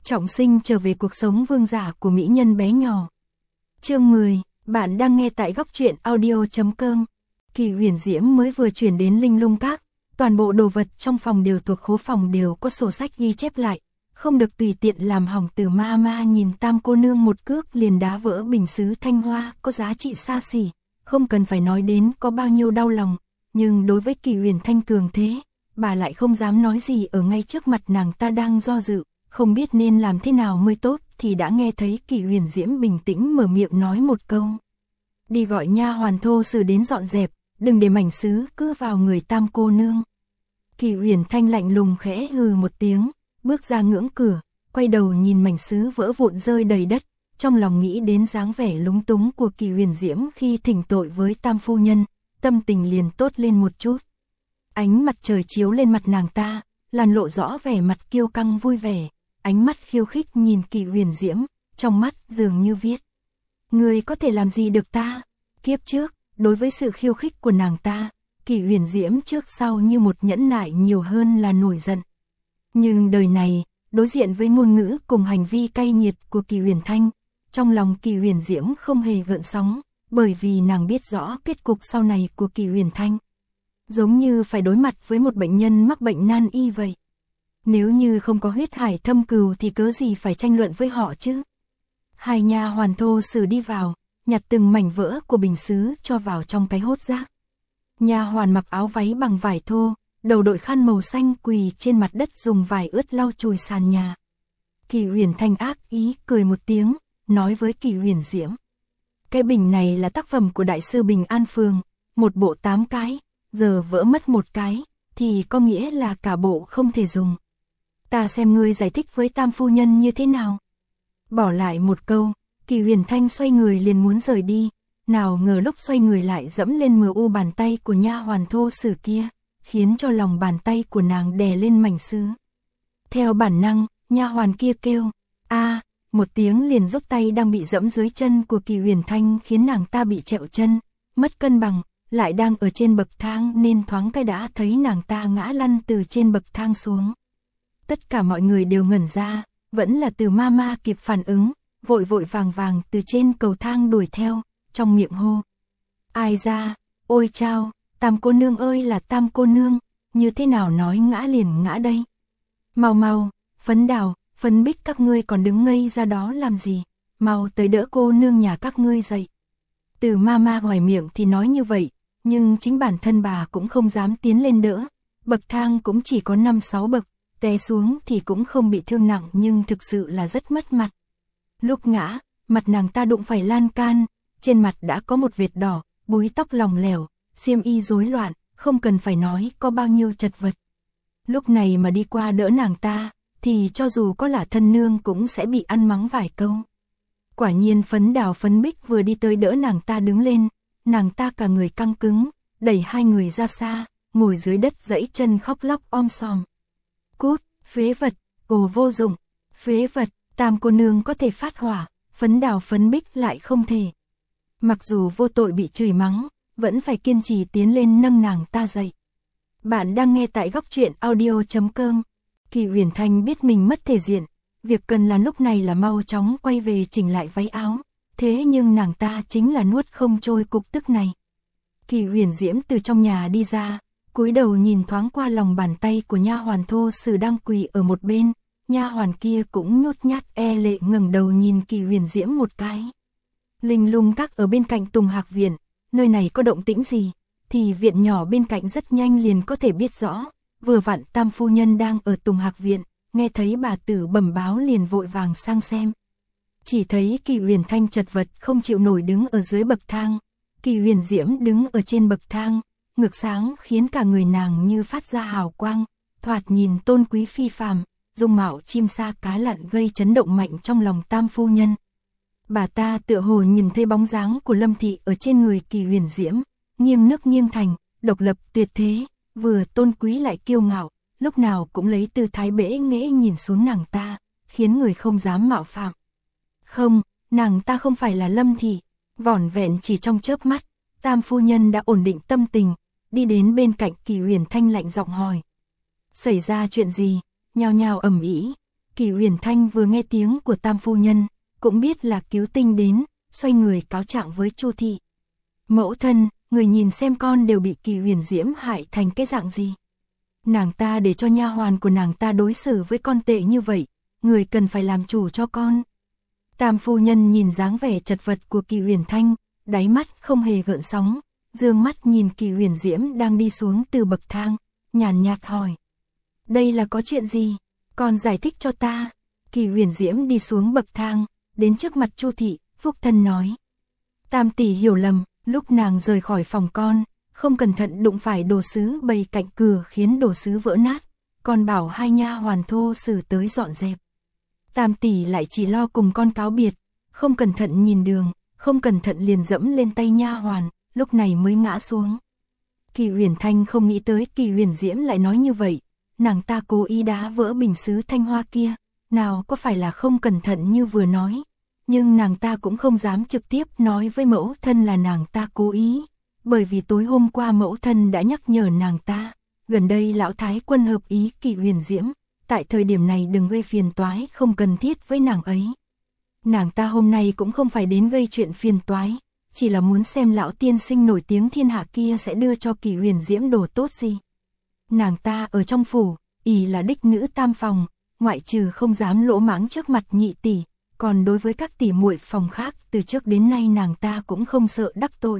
trọng sinh trở về cuộc sống vương giả của mỹ nhân bé nhỏ. Chương 10, bạn đang nghe tại góc truyện audio.com. Kỳ Huyền Diễm mới vừa chuyển đến Linh Lung Các, toàn bộ đồ vật trong phòng đều thuộc khố phòng đều có sổ sách ghi chép lại, không được tùy tiện làm hỏng. Từ ma nhìn Tam cô nương một cước liền đá vỡ bình sứ thanh hoa có giá trị xa xỉ, không cần phải nói đến có bao nhiêu đau lòng, nhưng đối với Kỳ Huyền Thanh cường thế, bà lại không dám nói gì. Ở ngay trước mặt nàng ta đang do dự, không biết nên làm thế nào mới tốt, thì đã nghe thấy Kỳ Huyền Diễm bình tĩnh mở miệng nói một câu. Đi gọi nha hoàn thô sử đến dọn dẹp, đừng để mảnh sứ cứ vào người Tam cô nương. Kỳ Huyền Thanh lạnh lùng khẽ hừ một tiếng, bước ra ngưỡng cửa, quay đầu nhìn mảnh sứ vỡ vụn rơi đầy đất, trong lòng nghĩ đến dáng vẻ lúng túng của Kỳ Huyền Diễm khi thỉnh tội với Tam phu nhân, tâm tình liền tốt lên một chút. Ánh mặt trời chiếu lên mặt nàng ta, làn lộ rõ vẻ mặt kiêu căng vui vẻ, ánh mắt khiêu khích nhìn Kỳ Huyền Diễm, trong mắt dường như viết: ngươi có thể làm gì được ta? Kiếp trước, đối với sự khiêu khích của nàng ta, Kỳ Huyền Diễm trước sau như một nhẫn nại nhiều hơn là nổi giận. Nhưng đời này, đối diện với ngôn ngữ cùng hành vi cay nghiệt của Kỳ Huyền Thanh, trong lòng Kỳ Huyền Diễm không hề gợn sóng, bởi vì nàng biết rõ kết cục sau này của Kỳ Huyền Thanh. Giống như phải đối mặt với một bệnh nhân mắc bệnh nan y vậy. Nếu như không có huyết hải thâm cừu thì cớ gì phải tranh luận với họ chứ? Hai nha hoàn thô sử đi vào, nhặt từng mảnh vỡ của bình sứ cho vào trong cái hốt rác. Nha hoàn mặc áo váy bằng vải thô, đầu đội khăn màu xanh quỳ trên mặt đất dùng vải ướt lau chùi sàn nhà. Kỳ Huyền Thanh ác ý cười một tiếng, nói với Kỳ Huyền Diễm: cái bình này là tác phẩm của đại sư Bình An Phường, một bộ 8 cái, giờ vỡ mất một cái, thì có nghĩa là cả bộ không thể dùng. Ta xem ngươi giải thích với Tam phu nhân như thế nào. Bỏ lại một câu, Kỳ Huyền Thanh xoay người liền muốn rời đi, nào ngờ lúc xoay người lại dẫm lên mờ bàn tay của nha hoàn thô sử kia, khiến cho lòng bàn tay của nàng đè lên mảnh sứ. Theo bản năng, nha hoàn kia kêu a một tiếng liền rút tay đang bị dẫm dưới chân của Kỳ Huyền Thanh, khiến nàng ta bị trẹo chân, mất cân bằng, lại đang ở trên bậc thang nên thoáng cái đã thấy nàng ta ngã lăn từ trên bậc thang xuống. Tất cả mọi người đều ngẩn ra, vẫn là Từ ma kịp phản ứng, vội vàng từ trên cầu thang đuổi theo, trong miệng hô: ai ra, ôi chao, Tam cô nương ơi là Tam cô nương, như thế nào nói ngã liền ngã đây. Mau, Phấn Đào, Phấn Bích, các ngươi còn đứng ngây ra đó làm gì, mau tới đỡ cô nương nhà các ngươi dậy. Từ ma ngoài miệng thì nói như vậy, nhưng chính bản thân bà cũng không dám tiến lên đỡ, bậc thang cũng chỉ có 5-6 bậc, té xuống thì cũng không bị thương nặng nhưng thực sự là rất mất mặt. Lúc ngã, mặt nàng ta đụng phải lan can, trên mặt đã có một vệt đỏ, búi tóc lỏng lẻo, xiêm y rối loạn, không cần phải nói có bao nhiêu chật vật. Lúc này mà đi qua đỡ nàng ta, thì cho dù có là thân nương cũng sẽ bị ăn mắng vài câu. Quả nhiên Phấn Đào Phấn Bích vừa đi tới đỡ nàng ta đứng lên, nàng ta cả người căng cứng, đẩy hai người ra xa, ngồi dưới đất giãy chân khóc lóc om sòm. Cút, phế vật, ồ vô dụng, phế vật, Tam cô nương có thể phát hỏa, Phấn Đào Phấn Bích lại không thể. Mặc dù vô tội bị chửi mắng, vẫn phải kiên trì tiến lên nâng nàng ta dậy. Bạn đang nghe tại góc truyện audio.com. Kỳ Huyền Thanh biết mình mất thể diện, việc cần làm lúc này là mau chóng quay về chỉnh lại váy áo, thế nhưng nàng ta chính là nuốt không trôi cục tức này. Kỳ Huyền Diễm từ trong nhà đi ra, cúi đầu nhìn thoáng qua lòng bàn tay của nha hoàn thô sử đang quỳ ở một bên, nha hoàn kia cũng nhút nhát e lệ ngẩng đầu nhìn Kỳ Huyền Diễm một cái. Linh Lung Các ở bên cạnh Tùng Hạc Viện, nơi này có động tĩnh gì, thì viện nhỏ bên cạnh rất nhanh liền có thể biết rõ. Vừa vặn Tam phu nhân đang ở Tùng Hạc Viện, nghe thấy bà tử bẩm báo liền vội vàng sang xem. Chỉ thấy Kỳ Huyền Thanh chật vật không chịu nổi đứng ở dưới bậc thang, Kỳ Huyền Diễm đứng ở trên bậc thang, ngược sáng khiến cả người nàng như phát ra hào quang, thoạt nhìn tôn quý phi phàm, dung mạo chim sa cá lặn gây chấn động mạnh trong lòng Tam phu nhân. Bà ta tựa hồ nhìn thấy bóng dáng của Lâm thị ở trên người Kỳ Huyền Diễm, nghiêng nước nghiêng thành, độc lập tuyệt thế, vừa tôn quý lại kiêu ngạo, lúc nào cũng lấy tư thái bẽ nghễ nhìn xuống nàng ta, khiến người không dám mạo phạm. Không, nàng ta không phải là Lâm thị. Vỏn vẹn chỉ trong chớp mắt, Tam phu nhân đã ổn định tâm tình, đi đến bên cạnh Kỳ Huyền Thanh lạnh giọng hỏi: xảy ra chuyện gì? Nhao nhao ầm ĩ. Kỳ Uyển Thanh vừa nghe tiếng của Tam phu nhân, cũng biết là cứu tinh đến, xoay người cáo trạng với Chu thị. Mẫu thân, người nhìn xem con đều bị Kỳ Uyển Diễm hại thành cái dạng gì. Nàng ta để cho nha hoàn của nàng ta đối xử với con tệ như vậy, người cần phải làm chủ cho con. Tam phu nhân nhìn dáng vẻ chật vật của Kỳ Uyển Thanh, đáy mắt không hề gợn sóng, dương mắt nhìn Kỳ Uyển Diễm đang đi xuống từ bậc thang, nhàn nhạt hỏi. Đây là có chuyện gì? Con giải thích cho ta. Kỳ Uyển Diễm đi xuống bậc thang, đến trước mặt Chu thị, phúc thân nói. Tam tỷ hiểu lầm, lúc nàng rời khỏi phòng con, không cẩn thận đụng phải đồ sứ bày cạnh cửa khiến đồ sứ vỡ nát, con bảo hai nha hoàn thô sử tới dọn dẹp. Tam tỷ lại chỉ lo cùng con cáo biệt, không cẩn thận nhìn đường, không cẩn thận liền dẫm lên tay nha hoàn, lúc này mới ngã xuống. Kỳ Uyển Thanh không nghĩ tới Kỳ Uyển Diễm lại nói như vậy, nàng ta cố ý đá vỡ bình sứ thanh hoa kia, nào có phải là không cẩn thận như vừa nói, nhưng nàng ta cũng không dám trực tiếp nói với mẫu thân là nàng ta cố ý, bởi vì tối hôm qua mẫu thân đã nhắc nhở nàng ta, gần đây lão thái quân hợp ý Kỳ Uyển Diễm, tại thời điểm này đừng gây phiền toái không cần thiết với nàng ấy. Nàng ta hôm nay cũng không phải đến gây chuyện phiền toái, chỉ là muốn xem lão tiên sinh nổi tiếng thiên hạ kia sẽ đưa cho Kỳ Uyển Diễm đồ tốt gì. Nàng ta ở trong phủ, ỷ là đích nữ tam phòng, ngoại trừ không dám lỗ mãng trước mặt nhị tỷ, còn đối với các tỷ muội phòng khác từ trước đến nay nàng ta cũng không sợ đắc tội.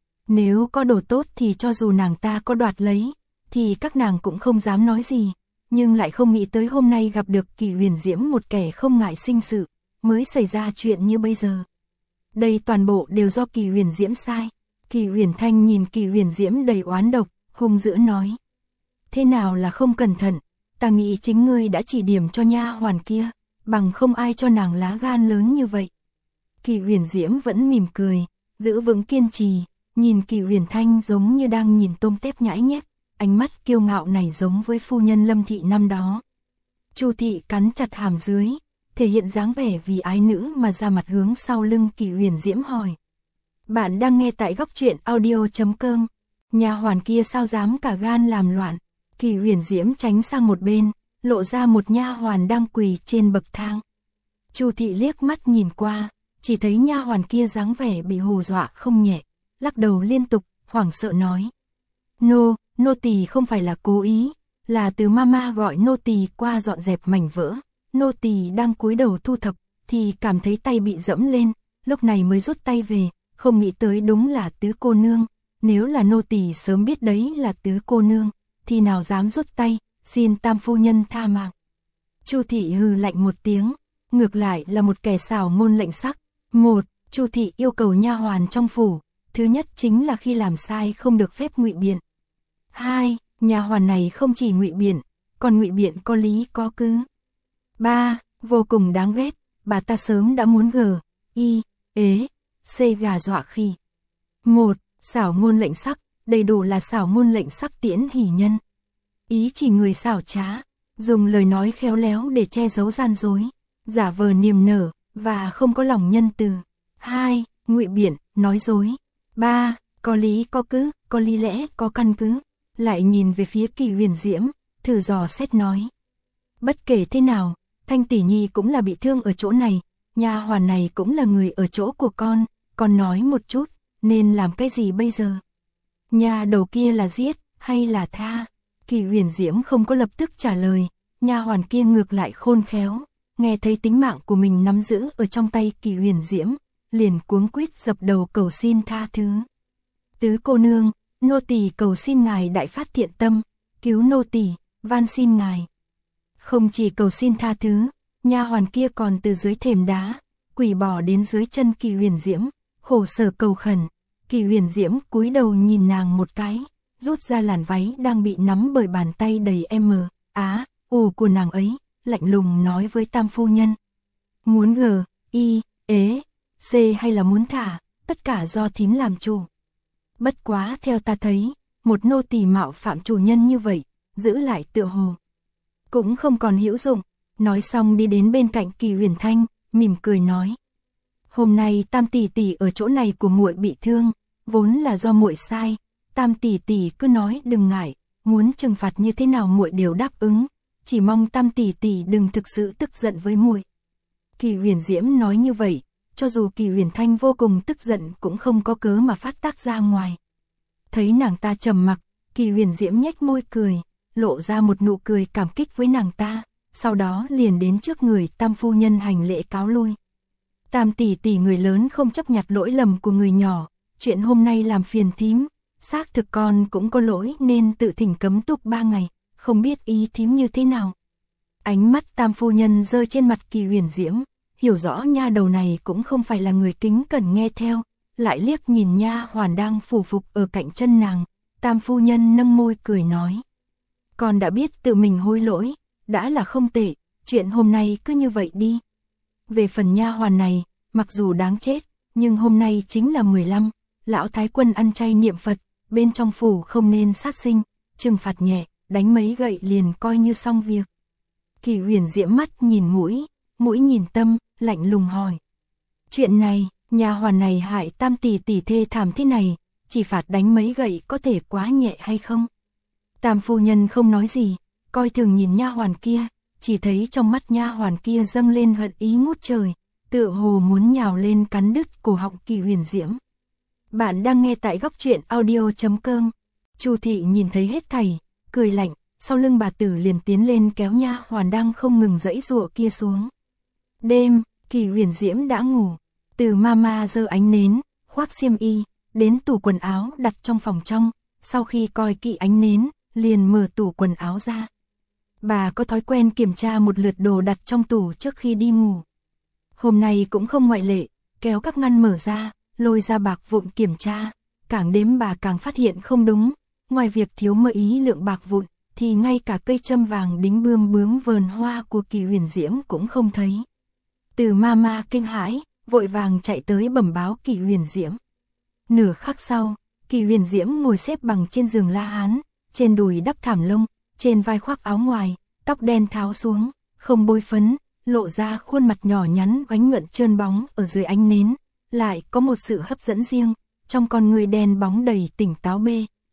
Nếu có đồ tốt thì cho dù nàng ta có đoạt lấy, thì các nàng cũng không dám nói gì, nhưng lại không nghĩ tới hôm nay gặp được Kỳ Uyển Diễm một kẻ không ngại sinh sự, mới xảy ra chuyện như bây giờ. Đây toàn bộ đều do Kỳ Uyển Diễm sai. Kỳ Uyển Thanh nhìn Kỳ Uyển Diễm đầy oán độc, hung dữ nói. Thế nào là không cẩn thận, ta nghĩ chính ngươi đã chỉ điểm cho nha hoàn kia, bằng không ai cho nàng lá gan lớn như vậy. Kỳ Uyển Diễm vẫn mỉm cười, giữ vững kiên trì, nhìn Kỳ Uyển Thanh giống như đang nhìn tôm tép nhãi nhép, ánh mắt kiêu ngạo này giống với phu nhân Lâm thị năm đó. Chu thị cắn chặt hàm dưới, thể hiện dáng vẻ vì ái nữ mà ra mặt hướng sau lưng Kỳ Uyển Diễm hỏi. Bạn đang nghe tại góc truyện audio.com. Nha hoàn kia sao dám cả gan làm loạn. Kỳ Uyển Diễm tránh sang một bên, lộ ra một nha hoàn đang quỳ trên bậc thang. Chu thị liếc mắt nhìn qua, chỉ thấy nha hoàn kia dáng vẻ bị hù dọa không nhẹ, lắc đầu liên tục, hoảng sợ nói. Nô tỳ không phải là cố ý, là từ mama gọi nô tỳ qua dọn dẹp mảnh vỡ. Nô tỳ đang cúi đầu thu thập, thì cảm thấy tay bị dẫm lên, lúc này mới rút tay về, không nghĩ tới đúng là tứ cô nương. Nếu là nô tỳ sớm biết đấy là tứ cô nương, thì nào dám rút tay, xin tam phu nhân tha mạng. Chu thị hừ lạnh một tiếng, ngược lại là một kẻ xảo ngôn lệnh sắc. Chu thị yêu cầu nha hoàn trong phủ, thứ nhất chính là khi làm sai không được phép ngụy biện. 2. Nha hoàn này không chỉ ngụy biện, còn ngụy biện có lý có cứ. 3. Vô cùng đáng ghét, bà ta sớm đã muốn gà dọa khi. 1. Xảo ngôn lệnh sắc, đầy đủ là xảo ngôn lệnh sắc tiễn hỷ nhân. Ý chỉ người xảo trá, dùng lời nói khéo léo để che giấu gian dối, giả vờ niềm nở, và không có lòng nhân từ. 2. Ngụy biện, nói dối. 3. Có lý có cứ, có lý lẽ có căn cứ. Lại nhìn về phía Kỳ Uyển Diễm, thử dò xét nói. Bất kể thế nào, Thanh tỷ nhi cũng là bị thương ở chỗ này, nha hoàn này cũng là người ở chỗ của con nói một chút, nên làm cái gì bây giờ? Nha đầu kia là giết, hay là tha? Kỳ Uyển Diễm không có lập tức trả lời, nha hoàn kia ngược lại khôn khéo, nghe thấy tính mạng của mình nắm giữ ở trong tay Kỳ Uyển Diễm, liền cuống quýt dập đầu cầu xin tha thứ. Tứ cô nương, nô tỳ cầu xin ngài đại phát thiện tâm, cứu nô tỳ, van xin ngài. Không chỉ cầu xin tha thứ, nha hoàn kia còn từ dưới thềm đá, quỳ bỏ đến dưới chân Kỳ Uyển Diễm, khổ sở cầu khẩn. Kỳ Uyển Diễm cúi đầu nhìn nàng một cái, rút ra làn váy đang bị nắm bởi bàn tay đầy của nàng ấy, lạnh lùng nói với tam phu nhân. Muốn hay là muốn thả, tất cả do thím làm chủ. Bất quá theo ta thấy, một nô tỳ mạo phạm chủ nhân như vậy, giữ lại tựa hồ cũng không còn hữu dụng. Nói xong đi đến bên cạnh Kỳ Uyển Thanh, mỉm cười nói. Hôm nay tam tỷ tỷ ở chỗ này của muội bị thương, vốn là do muội sai, tam tỷ tỷ cứ nói đừng ngại, muốn trừng phạt như thế nào muội đều đáp ứng, chỉ mong Tam tỷ tỷ đừng thực sự tức giận với muội. Kỳ Huyền Diễm nói như vậy, cho dù Kỳ Huyền Thanh vô cùng tức giận cũng không có cớ mà phát tác ra ngoài. Thấy nàng ta trầm mặc, Kỳ Huyền Diễm nhếch môi cười, lộ ra một nụ cười cảm kích với nàng ta, sau đó liền đến trước người Tam phu nhân hành lễ cáo lui. Tam tỷ tỷ người lớn không chấp nhặt lỗi lầm của người nhỏ, chuyện hôm nay làm phiền thím, xác thực con cũng có lỗi nên tự thỉnh cấm túc 3 ngày, không biết ý thím như thế nào. Ánh mắt Tam phu nhân rơi trên mặt Kỳ Huyền Diễm, hiểu rõ nha đầu này cũng không phải là người kính cẩn nghe theo, lại liếc nhìn nha hoàn đang phủ phục ở cạnh chân nàng, Tam phu nhân nâng môi cười nói. Con đã biết tự mình hối lỗi, đã là không tệ, chuyện hôm nay cứ như vậy đi. Về phần nha hoàn này, mặc dù đáng chết, nhưng hôm nay chính là 15, lão thái quân ăn chay niệm Phật, bên trong phủ không nên sát sinh, trừng phạt nhẹ, đánh mấy gậy liền coi như xong việc. Kỳ Huyền Diễm mắt nhìn mũi nhìn tâm, lạnh lùng hỏi. Chuyện này, nha hoàn này hại Tam tỷ tỷ thê thảm thế này, chỉ phạt đánh mấy gậy có thể quá nhẹ hay không? Tam phu nhân không nói gì, coi thường nhìn nha hoàn kia, chỉ thấy trong mắt nha hoàn kia dâng lên hận ý ngút trời, tựa hồ muốn nhào lên cắn đứt cổ họng Kỳ Huyền Diễm. Bạn đang nghe tại góc truyện audio.com. Chu thị nhìn thấy hết thảy, cười lạnh, sau lưng bà tử liền tiến lên kéo nha hoàn đang không ngừng giãy giụa kia xuống. Đêm, Kỳ Huyền Diễm đã ngủ, Từ mama giơ ánh nến, khoác xiêm y, đến tủ quần áo đặt trong phòng trong, sau khi coi kỹ ánh nến, liền mở tủ quần áo ra. Bà có thói quen kiểm tra một lượt đồ đặt trong tủ trước khi đi ngủ. Hôm nay cũng không ngoại lệ, kéo các ngăn mở ra, lôi ra bạc vụn kiểm tra, càng đếm bà càng phát hiện không đúng, ngoài việc thiếu mơ ý lượng bạc vụn, thì ngay cả cây châm vàng đính bướm vờn hoa của Kỳ Huyền Diễm cũng không thấy. Từ mama kinh hãi, vội vàng chạy tới bẩm báo Kỳ Huyền Diễm. Nửa khắc sau, Kỳ Huyền Diễm ngồi xếp bằng trên giường La Hán, trên đùi đắp thảm lông, trên vai khoác áo ngoài, tóc đen tháo xuống, không bôi phấn, lộ ra khuôn mặt nhỏ nhắn oánh nhuận trơn bóng ở dưới ánh nến, lại có một sự hấp dẫn riêng, trong con người đen bóng đầy tỉnh táo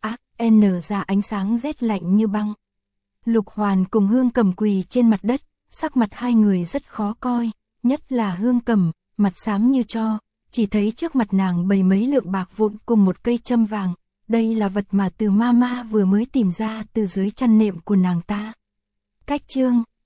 N ra ánh sáng rét lạnh như băng. Lục Hoàn cùng Hương Cầm quỳ trên mặt đất, sắc mặt hai người rất khó coi, nhất là Hương Cầm, mặt xám như tro, chỉ thấy trước mặt nàng bày mấy lượng bạc vụn cùng một cây châm vàng, đây là vật mà Từ mama vừa mới tìm ra từ dưới chăn nệm của nàng ta. Cách chương